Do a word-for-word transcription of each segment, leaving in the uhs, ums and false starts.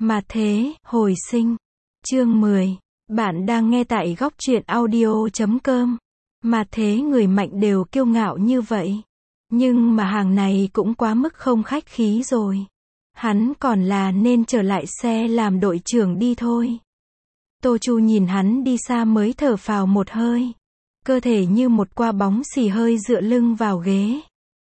Mà thế, hồi sinh. Chương mười. Bạn đang nghe tại góc truyện audio chấm com. Mà thế người mạnh đều kiêu ngạo như vậy. Nhưng mà hàng này cũng quá mức không khách khí rồi. Hắn còn là nên trở lại xe làm đội trưởng đi thôi. Tô Chu nhìn hắn đi xa mới thở phào một hơi. Cơ thể như một quả bóng xì hơi dựa lưng vào ghế.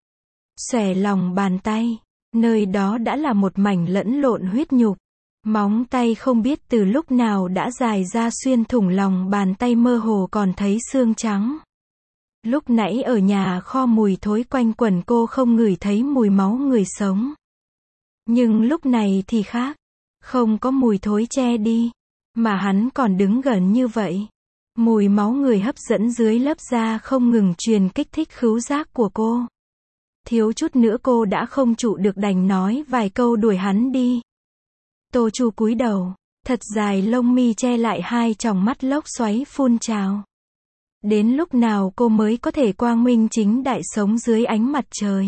Xòe lòng bàn tay. Nơi đó đã là một mảnh lẫn lộn huyết nhục. Móng tay không biết từ lúc nào đã dài ra xuyên thủng lòng bàn tay, mơ hồ còn thấy xương trắng. Lúc nãy ở nhà kho mùi thối quanh quẩn, cô không ngửi thấy mùi máu người sống. Nhưng lúc này thì khác. Không có mùi thối che đi. Mà hắn còn đứng gần như vậy. Mùi máu người hấp dẫn dưới lớp da không ngừng truyền kích thích khứu giác của cô. Thiếu chút nữa cô đã không trụ được, đành nói vài câu đuổi hắn đi. Tô Chu cúi đầu, thật dài lông mi che lại hai tròng mắt lốc xoáy phun trào. Đến lúc nào cô mới có thể quang minh chính đại sống dưới ánh mặt trời?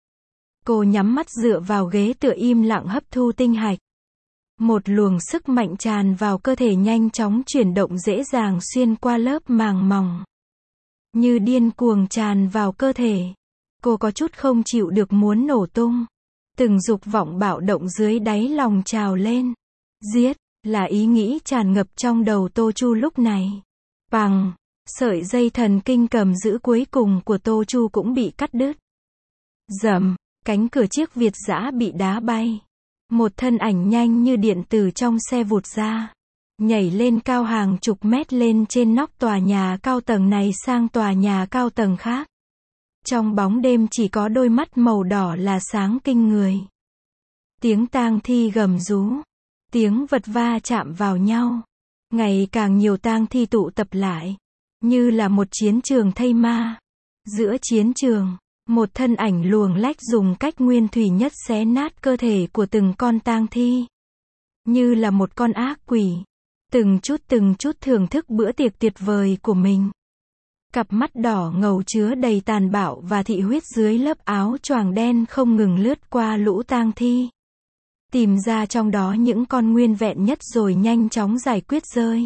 Cô nhắm mắt dựa vào ghế tựa im lặng hấp thu tinh hạch. Một luồng sức mạnh tràn vào cơ thể, nhanh chóng chuyển động dễ dàng xuyên qua lớp màng mỏng. Như điên cuồng tràn vào cơ thể. Cô có chút không chịu được muốn nổ tung. Từng dục vọng bạo động dưới đáy lòng trào lên. Giết, là ý nghĩ tràn ngập trong đầu Tô Chu lúc này. Bằng, sợi dây thần kinh cầm giữ cuối cùng của Tô Chu cũng bị cắt đứt. Rầm, cánh cửa chiếc Việt dã bị đá bay. Một thân ảnh nhanh như điện từ trong xe vụt ra. Nhảy lên cao hàng chục mét lên trên nóc tòa nhà cao tầng này sang tòa nhà cao tầng khác. Trong bóng đêm chỉ có đôi mắt màu đỏ là sáng kinh người. Tiếng tang thi gầm rú. Tiếng vật va chạm vào nhau. Ngày càng nhiều tang thi tụ tập lại. Như là một chiến trường thây ma. Giữa chiến trường, một thân ảnh luồng lách dùng cách nguyên thủy nhất xé nát cơ thể của từng con tang thi. Như là một con ác quỷ. Từng chút từng chút thưởng thức bữa tiệc tuyệt vời của mình. Cặp mắt đỏ ngầu chứa đầy tàn bạo và thị huyết dưới lớp áo choàng đen không ngừng lướt qua lũ tang thi. Tìm ra trong đó những con nguyên vẹn nhất rồi nhanh chóng giải quyết rơi.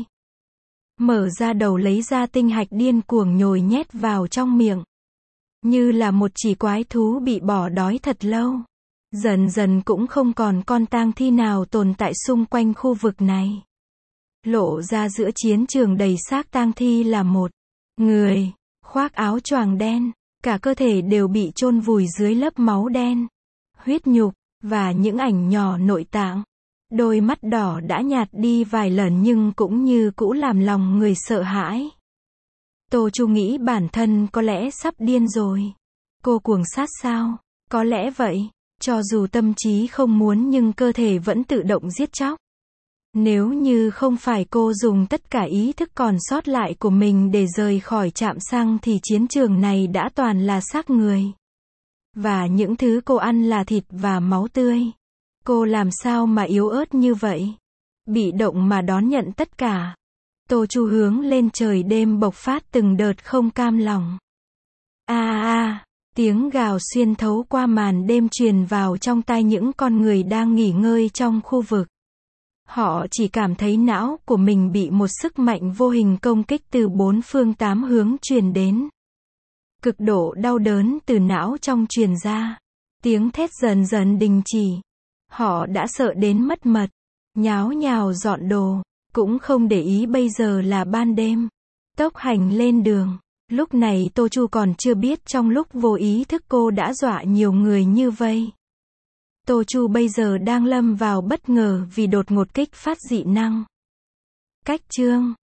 Mở ra đầu lấy ra tinh hạch điên cuồng nhồi nhét vào trong miệng. Như là một chỉ quái thú bị bỏ đói thật lâu. Dần dần cũng không còn con tang thi nào tồn tại xung quanh khu vực này. Lộ ra giữa chiến trường đầy xác tang thi là một người, khoác áo choàng đen, cả cơ thể đều bị chôn vùi dưới lớp máu đen, huyết nhục, và những ảnh nhỏ nội tạng. Đôi mắt đỏ đã nhạt đi vài lần nhưng cũng như cũ làm lòng người sợ hãi. Tô Chu nghĩ bản thân có lẽ sắp điên rồi. Cô cuồng sát sao? Có lẽ vậy. Cho dù tâm trí không muốn nhưng cơ thể vẫn tự động giết chóc. Nếu như không phải cô dùng tất cả ý thức còn sót lại của mình để rời khỏi trạm xăng thì chiến trường này đã toàn là xác người. Và những thứ cô ăn là thịt và máu tươi. Cô làm sao mà yếu ớt như vậy? Bị động mà đón nhận tất cả. Tô Chu hướng lên trời đêm bộc phát từng đợt không cam lòng. A a a, tiếng gào xuyên thấu qua màn đêm truyền vào trong tai những con người đang nghỉ ngơi trong khu vực. Họ chỉ cảm thấy não của mình bị một sức mạnh vô hình công kích từ bốn phương tám hướng truyền đến. Cực độ đau đớn từ não trong truyền ra. Tiếng thét dần dần đình chỉ. Họ đã sợ đến mất mật. Nháo nhào dọn đồ. Cũng không để ý bây giờ là ban đêm. Tốc hành lên đường. Lúc này Tô Chu còn chưa biết trong lúc vô ý thức cô đã dọa nhiều người như vây. Tô Chu bây giờ đang lâm vào bất ngờ vì đột ngột kích phát dị năng. Cách chương